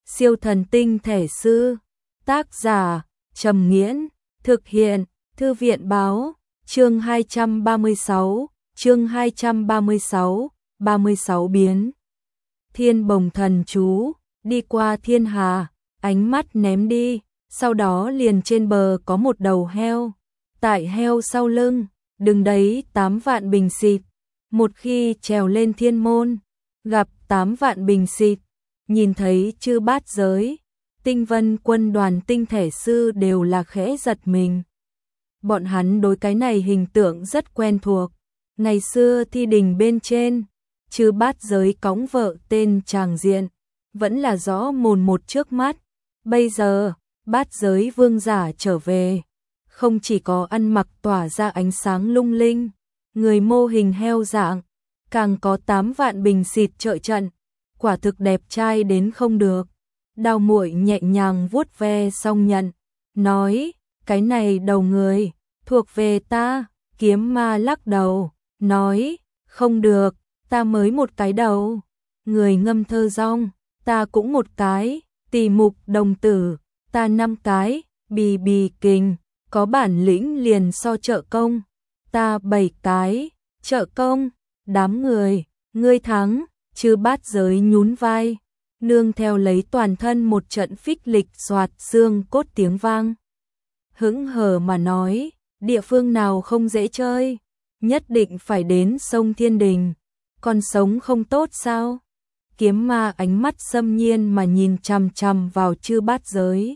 Siêu thần tinh thể sư. Tác giả Trầm Nghiễn. Thực hiện Thư viện Báo. Chương 236. Chương 236. 36 biến. Thiên bồng thần chú. Đi qua thiên hà, ánh mắt ném đi, sau đó liền trên bờ có một đầu heo. Tại heo sau lưng, đứng đấy 8 vạn bình xịt. Một khi trèo lên thiên môn, gặp 8 vạn bình xịt, nhìn thấy chư bát giới, tinh vân quân đoàn tinh thể sư đều là khẽ giật mình. Bọn hắn đối cái này hình tượng rất quen thuộc. Ngày xưa thi đình bên trên, chư bát giới cõng vợ tên tràng diện, vẫn là rõ mồn một trước mắt. Bây giờ, bát giới vương giả trở về, không chỉ có ăn mặc tỏa ra ánh sáng lung linh, người mô hình heo dạng, càng có 8 vạn bình xịt trợ trận, quả thực đẹp trai đến không được. Đào Muội nhẹ nhàng vuốt ve xong nhận, nói, cái này đầu người, thuộc về ta. Kiếm ma lắc đầu, nói, không được, ta mới một cái đầu. Người ngâm thơ rong, ta cũng một cái. Tỳ Mục đồng tử, ta 5 cái. Bì bì kình, có bản lĩnh liền so trợ công, ta 7 cái. Trợ công, đám người, ngươi thắng. Chư bát giới nhún vai, nương theo lấy toàn thân một trận phích lịch xoạt xương cốt tiếng vang. Hững hờ mà nói, địa phương nào không dễ chơi, nhất định phải đến sông Thiên Đình, còn sống không tốt sao? Kiếm ma ánh mắt xâm nhiên mà nhìn chằm chằm vào chư bát giới.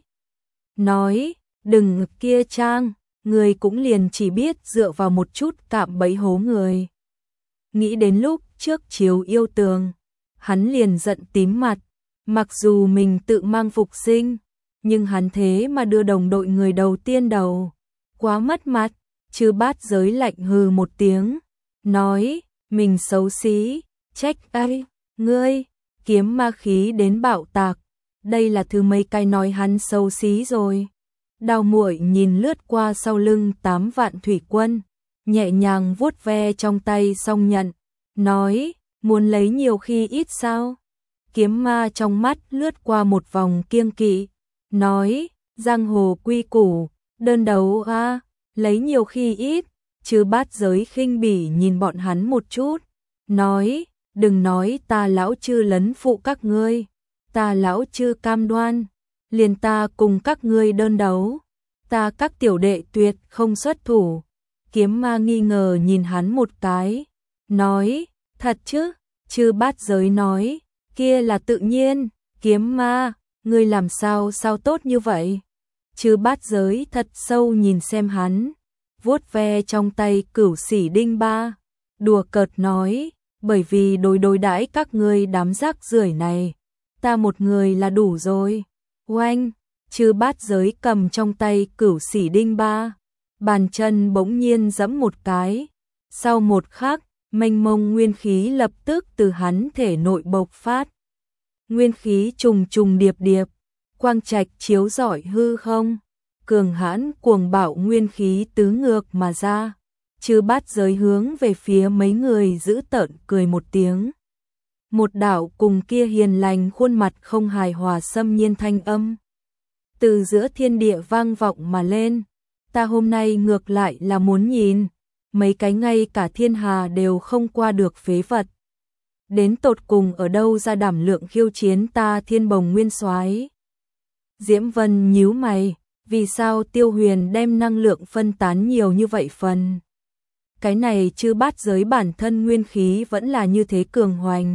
Nói, đừng kia trang, người cũng liền chỉ biết dựa vào một chút cạm bẫy hố người. Nghĩ đến lúc trước chiếu yêu tường, hắn liền giận tím mặt, mặc dù mình tự mang phục sinh, nhưng hắn thế mà đưa đồng đội người đầu tiên đầu. Quá mất mặt. Chư bát giới lạnh hừ một tiếng, nói, mình xấu xí, trách ai, ngươi. Kiếm ma khí đến bạo tạc, đây là thứ mấy cái nói hắn xấu xí rồi. Đào Muội nhìn lướt qua sau lưng 8 vạn thủy quân, nhẹ nhàng vuốt ve trong tay xong nhận, nói, muốn lấy nhiều khi ít sao? Kiếm ma trong mắt lướt qua một vòng kiêng kỵ, nói, giang hồ quy củ, đơn đấu a, lấy nhiều khi ít. Chư bát giới khinh bỉ nhìn bọn hắn một chút, nói, đừng nói ta lão chư lấn phụ các ngươi, ta lão chư cam đoan, liền ta cùng các ngươi đơn đấu, ta các tiểu đệ tuyệt không xuất thủ. Kiếm ma nghi ngờ nhìn hắn một cái, nói, thật chứ? Chư bát giới nói, kia là tự nhiên. Kiếm ma, ngươi làm sao tốt như vậy? Chư bát giới thật sâu nhìn xem hắn, vuốt ve trong tay cửu xỉ đinh ba, đùa cợt nói, bởi vì đối đãi các ngươi đám rác rưởi này, ta một người là đủ rồi. Oanh, chư bát giới cầm trong tay cửu xỉ đinh ba, bàn chân bỗng nhiên giẫm một cái, sau một khắc, mênh mông nguyên khí lập tức từ hắn thể nội bộc phát. Nguyên khí trùng trùng điệp điệp, quang trạch chiếu rọi hư không, cường hãn cuồng bạo nguyên khí tứ ngược mà ra. Chư bát giới hướng về phía mấy người giữ tợn cười một tiếng. Một đạo cùng kia hiền lành khuôn mặt không hài hòa xâm nhiên thanh âm từ giữa thiên địa vang vọng mà lên. Ta hôm nay ngược lại là muốn nhìn mấy cái ngay cả thiên hà đều không qua được phế vật, đến tột cùng ở đâu ra đảm lượng khiêu chiến ta Thiên Bồng Nguyên Soái. Diễm Vân nhíu mày, vì sao Tiêu Huyền đem năng lượng phân tán nhiều như vậy phần? Cái này chư bát giới bản thân nguyên khí vẫn là như thế cường hoành.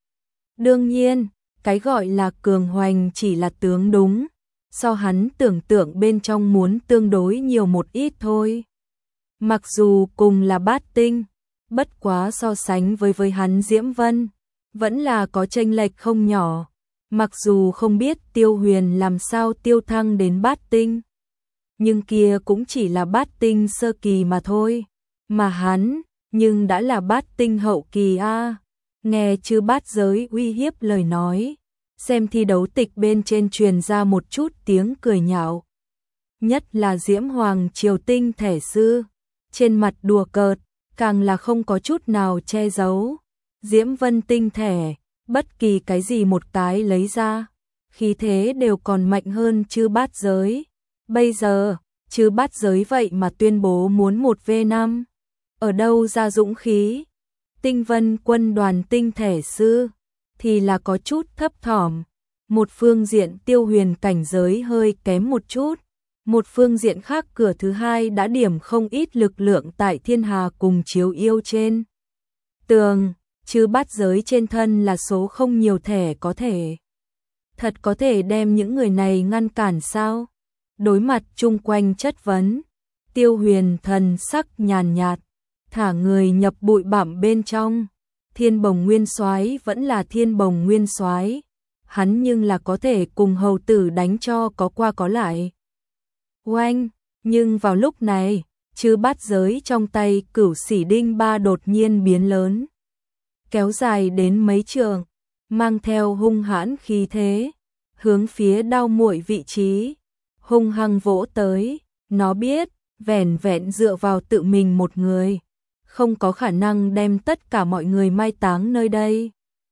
Đương nhiên, cái gọi là cường hoành chỉ là tướng đúng, so hắn tưởng tượng bên trong muốn tương đối nhiều một ít thôi. Mặc dù cùng là bát tinh, bất quá so sánh với hắn Diễm Vân, vẫn là có chênh lệch không nhỏ. Mặc dù không biết Tiêu Huyền làm sao tiêu thăng đến bát tinh, nhưng kia cũng chỉ là bát tinh sơ kỳ mà thôi. Mà hắn, nhưng đã là bát tinh hậu kỳ a. Nghe chư bát giới uy hiếp lời nói, xem thi đấu tịch bên trên truyền ra một chút tiếng cười nhạo. Nhất là Diễm Hoàng Triều Tinh thể sư, trên mặt đùa cợt, càng là không có chút nào che giấu. Diễm Vân tinh thể, bất kỳ cái gì một cái lấy ra, khí thế đều còn mạnh hơn chư bát giới. Bây giờ, chư bát giới vậy mà tuyên bố muốn 1v5. Ở đâu ra dũng khí? Tinh Vân quân đoàn tinh thể sư thì là có chút thấp thỏm. Một phương diện Tiêu Huyền cảnh giới hơi kém một chút. Một phương diện khác cửa thứ hai đã điểm không ít lực lượng tại thiên hà cùng chiếu yêu trên tường, chứ bát giới trên thân là số không nhiều thẻ có thể. Thật có thể đem những người này ngăn cản sao? Đối mặt chung quanh chất vấn, Tiêu Huyền thần sắc nhàn nhạt, thả người nhập bụi bặm bên trong. Thiên Bồng Nguyên Soái vẫn là Thiên Bồng Nguyên Soái, hắn nhưng là có thể cùng hầu tử đánh cho có qua có lại. Oanh, nhưng vào lúc này, chư bát giới trong tay Cửu Sỉ Đinh Ba đột nhiên biến lớn, kéo dài đến mấy trượng, mang theo hung hãn khí thế, hướng phía Đao Muội vị trí hung hăng vỗ tới. Nó biết, vẻn vẹn dựa vào tự mình một người, không có khả năng đem tất cả mọi người mai táng nơi đây.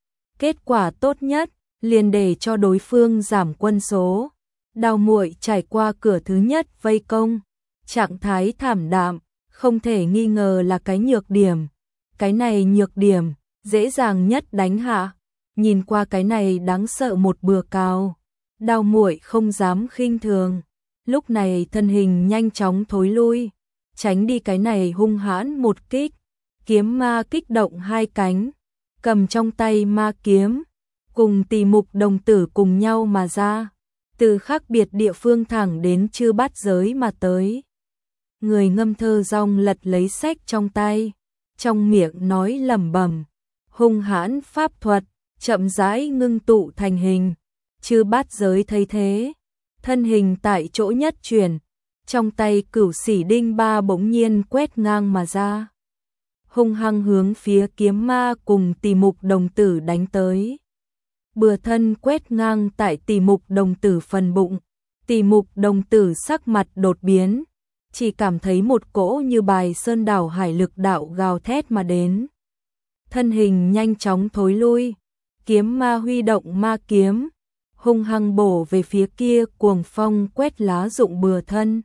Kết quả tốt nhất, liền để cho đối phương giảm quân số. Đao Muội trải qua cửa thứ nhất vây công, trạng thái thảm đạm, không thể nghi ngờ là cái nhược điểm. Cái này nhược điểm, dễ dàng nhất đánh hạ. Nhìn qua cái này đáng sợ một bừa cào, Đao Muội không dám khinh thường. Lúc này thân hình nhanh chóng thối lui, tránh đi cái này hung hãn một kích. Kiếm ma kích động hai cánh, cầm trong tay ma kiếm, cùng Tỷ Mục đồng tử cùng nhau mà ra, từ khác biệt địa phương thẳng đến chư bát giới mà tới. Người ngâm thơ rong lật lấy sách trong tay, trong miệng nói lẩm bẩm, hung hãn pháp thuật, chậm rãi ngưng tụ thành hình. Chư bát giới thấy thế, thân hình tại chỗ nhất chuyển, trong tay Cửu Sỉ Đinh Ba bỗng nhiên quét ngang mà ra, hung hăng hướng phía kiếm ma cùng Tỷ Mục đồng tử đánh tới. Bừa thân quét ngang tại Tỷ Mục đồng tử phần bụng, Tỷ Mục đồng tử sắc mặt đột biến, chỉ cảm thấy một cỗ như bài sơn đảo hải lực đạo gào thét mà đến. Thân hình nhanh chóng thối lui, kiếm ma huy động ma kiếm, hung hăng bổ về phía kia cuồng phong quét lá rụng bừa thân.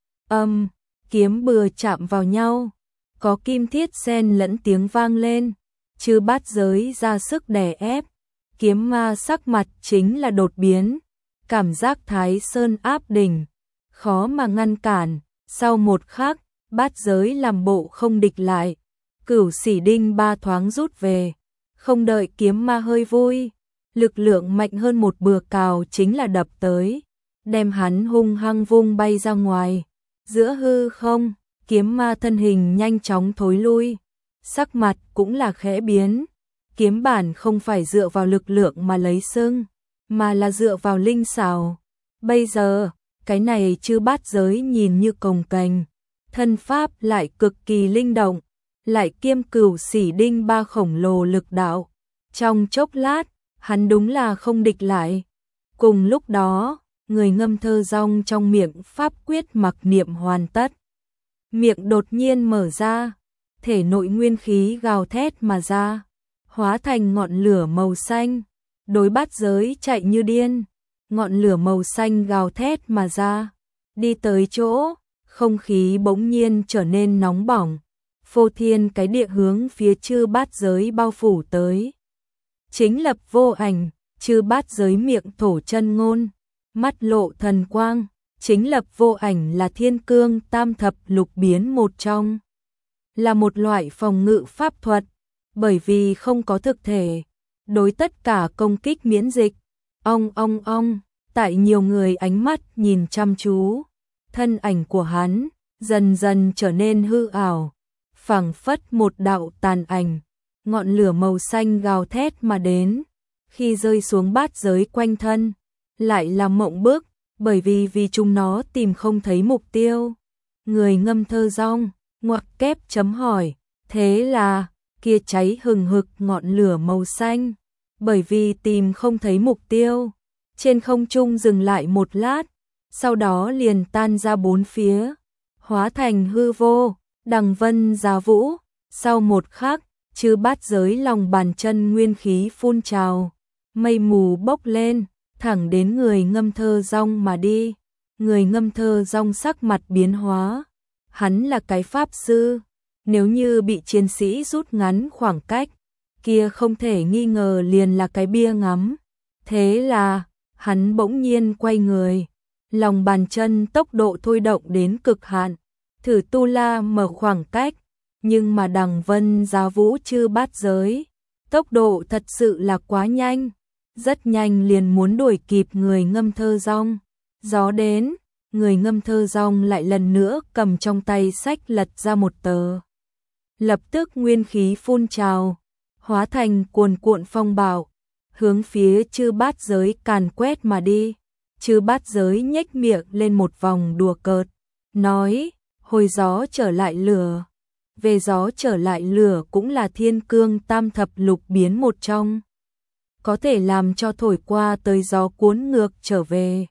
Kiếm bừa chạm vào nhau, có kim thiết xen lẫn tiếng vang lên, chư bát giới ra sức đè ép. Kiếm ma sắc mặt chính là đột biến, cảm giác Thái Sơn áp đỉnh, khó mà ngăn cản. Sau một khắc, bát giới làm bộ không địch lại, Cửu Sỉ Đinh Ba thoáng rút về, không đợi kiếm ma hơi vui, lực lượng mạnh hơn một bừa cào chính là đập tới, đem hắn hung hăng vung bay ra ngoài. Giữa hư không, kiếm ma thân hình nhanh chóng thối lui, sắc mặt cũng là khẽ biến. Kiếm bản không phải dựa vào lực lượng mà lấy xưng, mà là dựa vào linh xảo. Bây giờ, cái này chư bát giới nhìn như cồng kềnh, thân pháp lại cực kỳ linh động, lại kiêm Cửu Sỉ Đinh Ba khổng lồ lực đạo. Trong chốc lát, hắn đúng là không địch lại. Cùng lúc đó, người ngâm thơ rong trong miệng pháp quyết mặc niệm hoàn tất. Miệng đột nhiên mở ra, thể nội nguyên khí gào thét mà ra, hóa thành ngọn lửa màu xanh, đối bát giới chạy như điên. Ngọn lửa màu xanh gào thét mà ra, đi tới chỗ, không khí bỗng nhiên trở nên nóng bỏng, phô thiên cái địa hướng phía chư bát giới bao phủ tới. Chính lập vô ảnh, chư bát giới miệng thổ chân ngôn, mắt lộ thần quang, chính lập vô ảnh là thiên cương tam thập lục biến một trong, là một loại phòng ngự pháp thuật, bởi vì không có thực thể, đối tất cả công kích miễn dịch. Ong, tại nhiều người ánh mắt nhìn chăm chú, thân ảnh của hắn dần dần trở nên hư ảo, phảng phất một đạo tàn ảnh. Ngọn lửa màu xanh gào thét mà đến, khi rơi xuống bát giới quanh thân, lại là mộng bức, bởi vì chúng nó tìm không thấy mục tiêu. Người ngâm thơ rong, ngoặc kép chấm hỏi, thế là, kia cháy hừng hực ngọn lửa màu xanh, bởi vì tìm không thấy mục tiêu, trên không trung dừng lại một lát, sau đó liền tan ra bốn phía, hóa thành hư vô, đằng vân giá vũ. Sau một khắc, chư bát giới lòng bàn chân nguyên khí phun trào, mây mù bốc lên, thẳng đến người ngâm thơ rong mà đi. Người ngâm thơ rong sắc mặt biến hóa. Hắn là cái pháp sư, nếu như bị chiến sĩ rút ngắn khoảng cách, kia không thể nghi ngờ liền là cái bia ngắm. Thế là, hắn bỗng nhiên quay người, lòng bàn chân tốc độ thôi động đến cực hạn, thử tu la mở khoảng cách, nhưng mà đằng Vân Giá Vũ Chư Bát Giới, tốc độ thật sự là quá nhanh, rất nhanh liền muốn đuổi kịp người ngâm thơ rong. Gió đến, người ngâm thơ rong lại lần nữa cầm trong tay sách lật ra một tờ. Lập tức nguyên khí phun trào, hóa thành cuồn cuộn phong bạo, hướng phía Chư Bát Giới càn quét mà đi. Chư Bát Giới nhếch miệng lên một vòng đùa cợt, nói, hồi gió trở lại lửa. Về gió trở lại lửa cũng là thiên cương tam thập lục biến một trong, có thể làm cho thổi qua tới gió cuốn ngược trở về,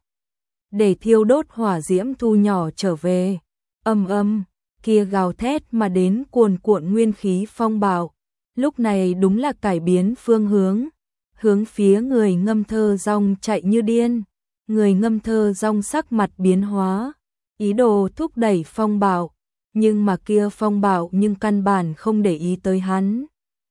để thiêu đốt hỏa diễm thu nhỏ trở về. Âm âm, kia gào thét mà đến cuồn cuộn nguyên khí phong bạo, lúc này đúng là cải biến phương hướng, hướng phía người ngâm thơ rong chạy như điên. Người ngâm thơ rong sắc mặt biến hóa, ý đồ thúc đẩy phong bạo, nhưng mà kia phong bạo nhưng căn bản không để ý tới hắn.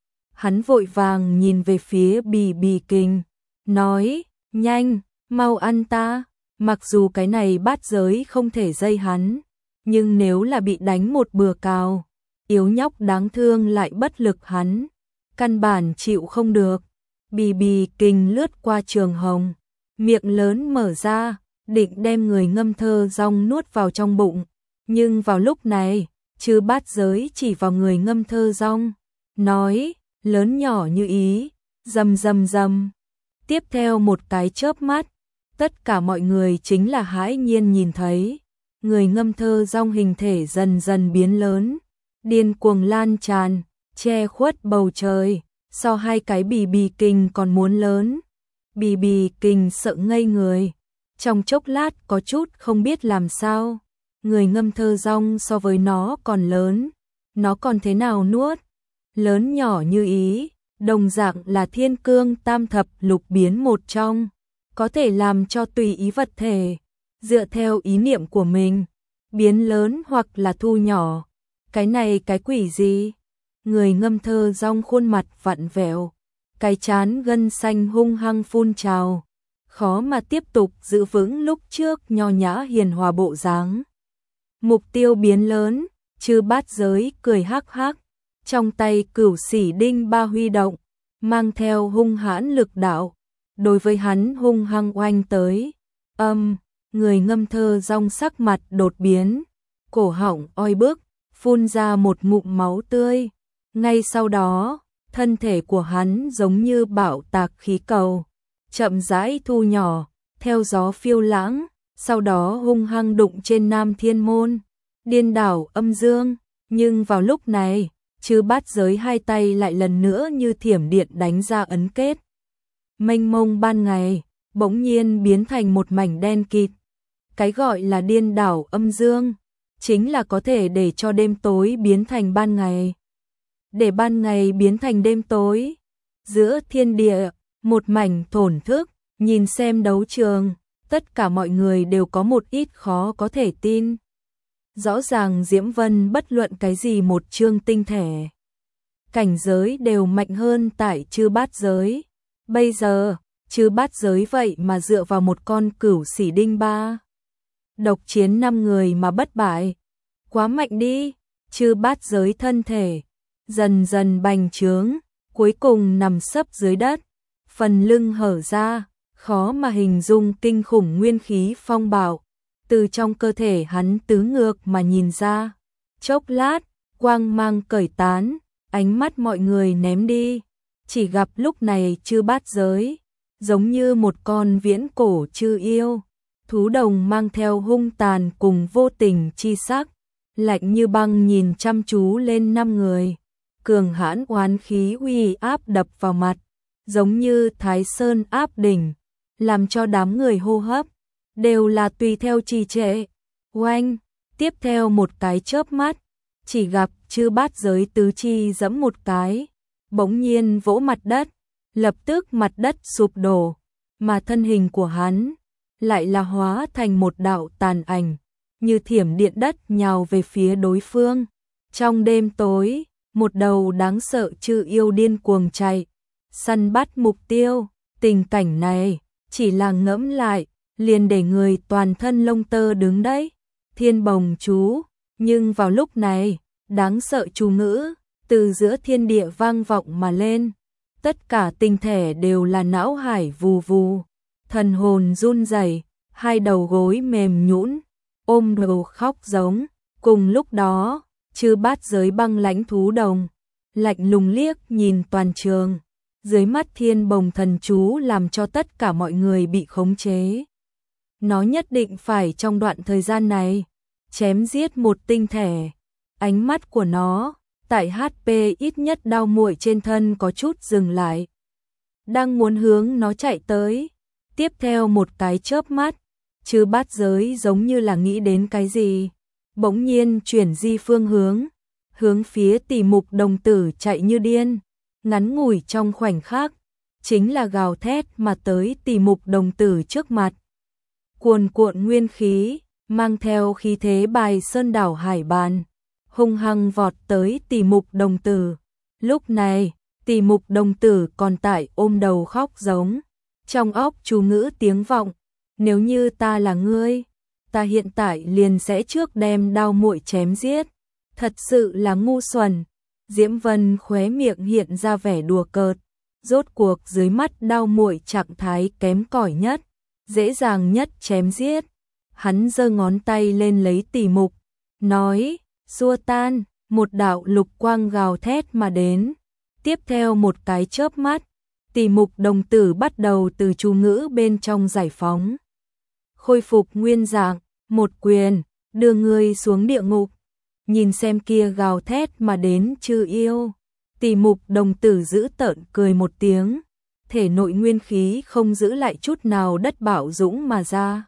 Hắn vội vàng nhìn về phía Bì Bì Kình, nói, nhanh, mau ăn ta. Mặc dù cái này bát giới không thể dây hắn, nhưng nếu là bị đánh một bừa cào, yếu nhóc đáng thương lại bất lực hắn, căn bản chịu không được. Bì Bì Kình lướt qua Trường Hồng, miệng lớn mở ra, định đem người ngâm thơ rong nuốt vào trong bụng. Nhưng vào lúc này, Chư Bát Giới chỉ vào người ngâm thơ rong, nói, lớn nhỏ như ý, rầm rầm rầm. Tiếp theo một cái chớp mắt, tất cả mọi người chính là hãi nhiên nhìn thấy, người ngâm thơ rong hình thể dần dần biến lớn, điên cuồng lan tràn, che khuất bầu trời, so hai cái Bì Bì Kình còn muốn lớn. Bì Bì Kình sợ ngây người, trong chốc lát có chút không biết làm sao. Người ngâm thơ rong so với nó còn lớn, nó còn thế nào nuốt? Lớn nhỏ như ý, đồng dạng là thiên cương tam thập lục biến một trong, có thể làm cho tùy ý vật thể, dựa theo ý niệm của mình, biến lớn hoặc là thu nhỏ. Cái này cái quỷ gì? Người ngâm thơ rong khuôn mặt vặn vẹo, cái trán gân xanh hung hăng phun trào, khó mà tiếp tục giữ vững lúc trước nho nhã hiền hòa bộ dáng. Mục tiêu biến lớn, Chư Bát Giới cười hắc hắc, trong tay Cửu Sỉ Đinh Ba huy động, mang theo hung hãn lực đạo, đối với hắn hung hăng oanh tới. Người ngâm thơ rong sắc mặt đột biến, cổ họng oi bức, phun ra một ngụm máu tươi. Ngay sau đó, thân thể của hắn giống như bạo tạc khí cầu, chậm rãi thu nhỏ, theo gió phiêu lãng, sau đó hung hăng đụng trên Nam Thiên Môn, điên đảo âm dương. Nhưng vào lúc này, Chư Bát Giới hai tay lại lần nữa như thiểm điện đánh ra ấn kết. Mênh mông ban ngày, bỗng nhiên biến thành một mảnh đen kịt. Cái gọi là điên đảo âm dương, chính là có thể để cho đêm tối biến thành ban ngày, để ban ngày biến thành đêm tối. Giữa thiên địa, một mảnh thổn thức, nhìn xem đấu trường, tất cả mọi người đều có một ít khó có thể tin. Rõ ràng Diễm Vân bất luận cái gì một chương tinh thể, cảnh giới đều mạnh hơn tại Chư Bát Giới. Bây giờ, Chư Bát Giới vậy mà dựa vào một con Cửu Sỉ Đinh Ba, độc chiến 5 người mà bất bại. Quá mạnh đi. Chư Bát Giới thân thể dần dần bành trướng, cuối cùng nằm sấp dưới đất, phần lưng hở ra, khó mà hình dung kinh khủng nguyên khí phong bạo từ trong cơ thể hắn tứ ngược mà nhìn ra. Chốc lát, quang mang cởi tán, ánh mắt mọi người ném đi, chỉ gặp lúc này Chư Bát Giới giống như một con viễn cổ chư yêu, thú đồng mang theo hung tàn cùng vô tình chi sắc, lạnh như băng nhìn chăm chú lên 5 người. Cường hãn oán khí uy áp đập vào mặt, giống như Thái Sơn áp đỉnh, làm cho đám người hô hấp đều là tùy theo trì trệ. Oanh, tiếp theo một cái chớp mắt, chỉ gặp Chư Bát Giới tứ chi giẫm một cái, bỗng nhiên vỗ mặt đất, lập tức mặt đất sụp đổ, mà thân hình của hắn lại là hóa thành một đạo tàn ảnh, như thiểm điện đất nhào về phía đối phương. Trong đêm tối, một đầu đáng sợ chư yêu điên cuồng chạy, săn bắt mục tiêu. Tình cảnh này, chỉ là ngẫm lại, liền để người toàn thân lông tơ đứng đấy. Thiên bồng chú, nhưng vào lúc này, đáng sợ chú ngữ từ giữa thiên địa vang vọng mà lên. Tất cả tinh thể đều là não hải vù vù, thần hồn run rẩy, hai đầu gối mềm nhũn, ôm đầu khóc giống. Cùng lúc đó, chư bát giới băng lãnh thú đồng, lạnh lùng liếc nhìn toàn trường. Dưới mắt thiên bồng thần chú làm cho tất cả mọi người bị khống chế. Nó nhất định phải trong đoạn thời gian này chém giết một tinh thể. Ánh mắt của nó tại HP ít nhất đau muội trên thân có chút dừng lại, đang muốn hướng nó chạy tới. Tiếp theo một cái chớp mắt, chư bát giới giống như là nghĩ đến cái gì, bỗng nhiên chuyển di phương hướng phía Tỷ Mục đồng tử chạy như điên. Ngắn ngủi trong khoảnh khắc, chính là gào thét mà tới Tỷ Mục đồng tử trước mặt. Cuồn cuộn nguyên khí, mang theo khí thế bài sơn đảo hải bàn, hung hăng vọt tới Tỷ Mục đồng tử. Lúc này, Tỷ Mục đồng tử còn tại ôm đầu khóc giống, trong óc chú ngữ tiếng vọng, nếu như ta là ngươi, ta hiện tại liền sẽ trước đem đao muội chém giết. Thật sự là ngu xuẩn. Diễm Vân khóe miệng hiện ra vẻ đùa cợt, rốt cuộc dưới mắt đao muội trạng thái kém cỏi nhất, dễ dàng nhất chém giết. Hắn giơ ngón tay lên lấy Tỷ Mục, nói, xua tan. Một đạo lục quang gào thét mà đến. Tiếp theo một cái chớp mắt, Tỷ Mục đồng tử bắt đầu từ chú ngữ bên trong giải phóng, khôi phục nguyên dạng, một quyền đưa ngươi xuống địa ngục. Nhìn xem kia gào thét mà đến chư yêu, Tỷ Mục đồng tử giữ tợn cười một tiếng, thể nội nguyên khí không giữ lại chút nào đất bạo dũng mà ra.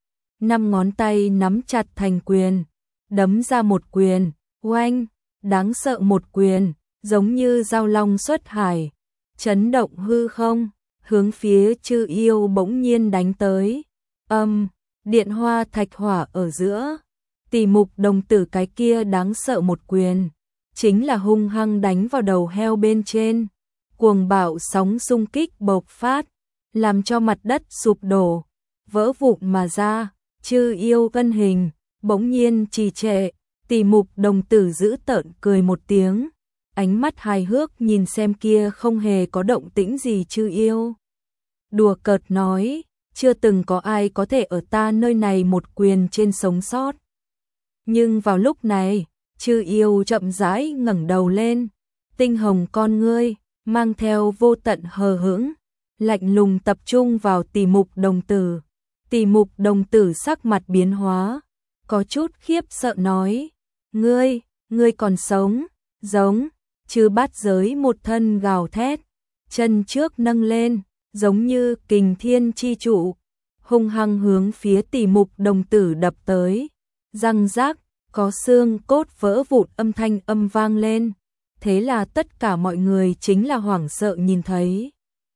5 ngón tay nắm chặt thành quyền, đấm ra một quyền, oanh, đáng sợ một quyền, giống như dao long xuất hải, chấn động hư không, hướng phía chư yêu bỗng nhiên đánh tới. Điện hoa thạch hỏa ở giữa. Tỷ Mục đồng tử cái kia đáng sợ một quyền, chính là hung hăng đánh vào đầu heo bên trên. Cuồng bạo sóng xung kích bộc phát, làm cho mặt đất sụp đổ, vỡ vụn mà ra. Chư yêu thân hình bỗng nhiên trì trệ. Tỷ Mục đồng tử giữ tợn cười một tiếng, ánh mắt hài hước nhìn xem kia không hề có động tĩnh gì chư yêu. Đùa cợt nói, chưa từng có ai có thể ở ta nơi này một quyền trên sống sót. Nhưng vào lúc này, chư yêu chậm rãi ngẩng đầu lên, tinh hồng con ngươi mang theo vô tận hờ hững, lạnh lùng tập trung vào Tỷ Mục đồng tử. Tỷ Mục đồng tử sắc mặt biến hóa, có chút khiếp sợ nói, ngươi còn sống. Giống. Chư bát giới một thân gào thét, chân trước nâng lên, giống như kình thiên chi trụ, hung hăng hướng phía Tỷ Mục đồng tử đập tới. Răng rác, có xương cốt vỡ vụn âm thanh vang lên. Thế là tất cả mọi người chính là hoảng sợ nhìn thấy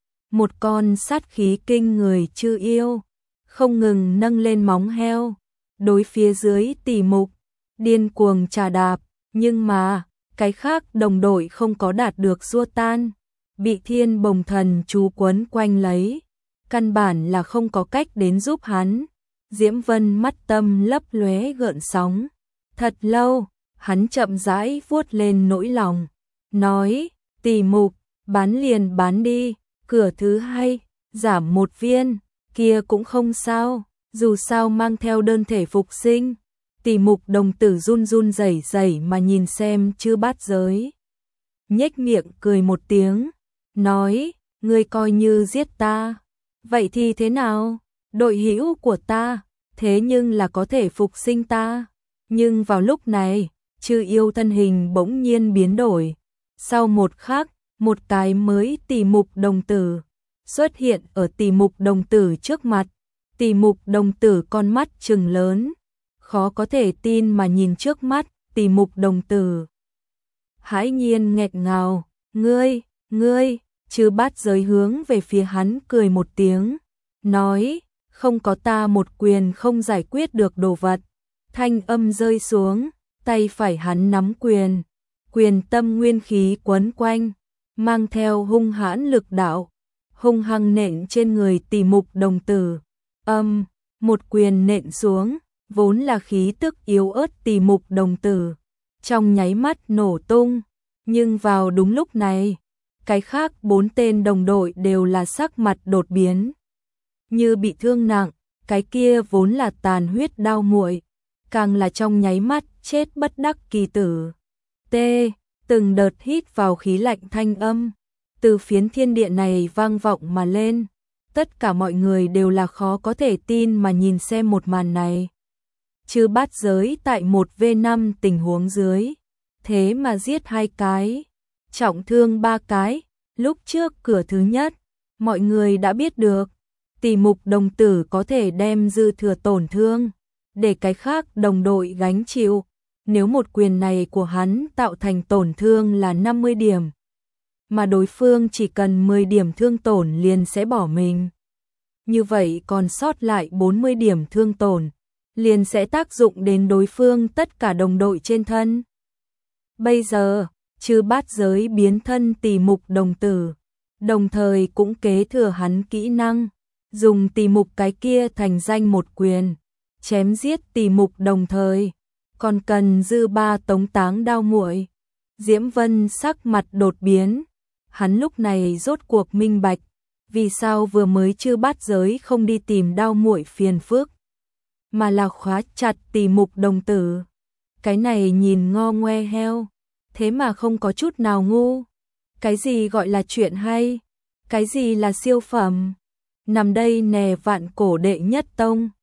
một con sát khí kinh người chư yêu, không ngừng nâng lên móng heo, đối phía dưới Tỷ Mục, điên cuồng trà đạp. Nhưng mà, cái khác đồng đội không có đạt được xua tan, bị thiên bồng thần chú quấn quanh lấy, căn bản là không có cách đến giúp hắn. Diễm Vân mắt tâm lấp lóe gợn sóng. Thật lâu, hắn chậm rãi vuốt lên nỗi lòng, nói, Tỷ Mục, bán liền bán đi, cửa thứ hai, giảm 1 viên, kia cũng không sao, dù sao mang theo đơn thể phục sinh. Tỷ Mục đồng tử run run rẩy rẩy mà nhìn xem chư bát giới, nhếch miệng cười một tiếng, nói, ngươi coi như giết ta, vậy thì thế nào? Đội hữu của ta, thế nhưng là có thể phục sinh ta. Nhưng vào lúc này, chư yêu thân hình bỗng nhiên biến đổi. Sau một khắc, một cái mới Tỷ Mục đồng tử xuất hiện ở Tỷ Mục đồng tử trước mặt. Tỷ Mục đồng tử con mắt trừng lớn, khó có thể tin mà nhìn trước mắt Tỷ Mục đồng tử. Hãi nhiên nghẹt ngào, ngươi, chư bát giới hướng về phía hắn cười một tiếng, nói, không có ta một quyền không giải quyết được đồ vật. Thanh âm rơi xuống, tay phải hắn nắm quyền, quyền tâm nguyên khí quấn quanh, mang theo hung hãn lực đạo, hung hăng nện trên người Tỷ Mục đồng tử. Một quyền nện xuống, vốn là khí tức yếu ớt Tỷ Mục đồng tử, trong nháy mắt nổ tung, nhưng vào đúng lúc này, cái khác 4 tên đồng đội đều là sắc mặt đột biến, như bị thương nặng, cái kia vốn là tàn huyết đau muội, càng là trong nháy mắt chết bất đắc kỳ tử. Từng đợt hít vào khí lạnh thanh âm từ phiến thiên địa này vang vọng mà lên. Tất cả mọi người đều là khó có thể tin mà nhìn xem một màn này. Chư Bát Giới tại 1v5 tình huống dưới, thế mà giết 2 cái, trọng thương 3 cái. Lúc trước cửa thứ nhất, mọi người đã biết được, Tỷ Mục đồng tử có thể đem dư thừa tổn thương, để cái khác đồng đội gánh chịu. Nếu một quyền này của hắn tạo thành tổn thương là 50 điểm, mà đối phương chỉ cần 10 điểm thương tổn liền sẽ bỏ mình. Như vậy còn sót lại 40 điểm thương tổn, liền sẽ tác dụng đến đối phương tất cả đồng đội trên thân. Bây giờ, Chư Bát Giới biến thân Tỷ Mục đồng tử, đồng thời cũng kế thừa hắn kỹ năng, dùng Tỷ Mục cái kia thành danh một quyền, chém giết Tỷ Mục đồng thời, còn cần dư ba tống táng đao muội. Diễm Vân sắc mặt đột biến, hắn lúc này rốt cuộc minh bạch, vì sao vừa mới Chư Bát Giới không đi tìm đao muội phiền phức, mà là khóa chặt Tỷ Mục đồng tử. Cái này nhìn ngo ngoe heo, thế mà không có chút nào ngu. Cái gì gọi là chuyện hay, cái gì là siêu phẩm, nằm đây nè vạn cổ đệ nhất tông.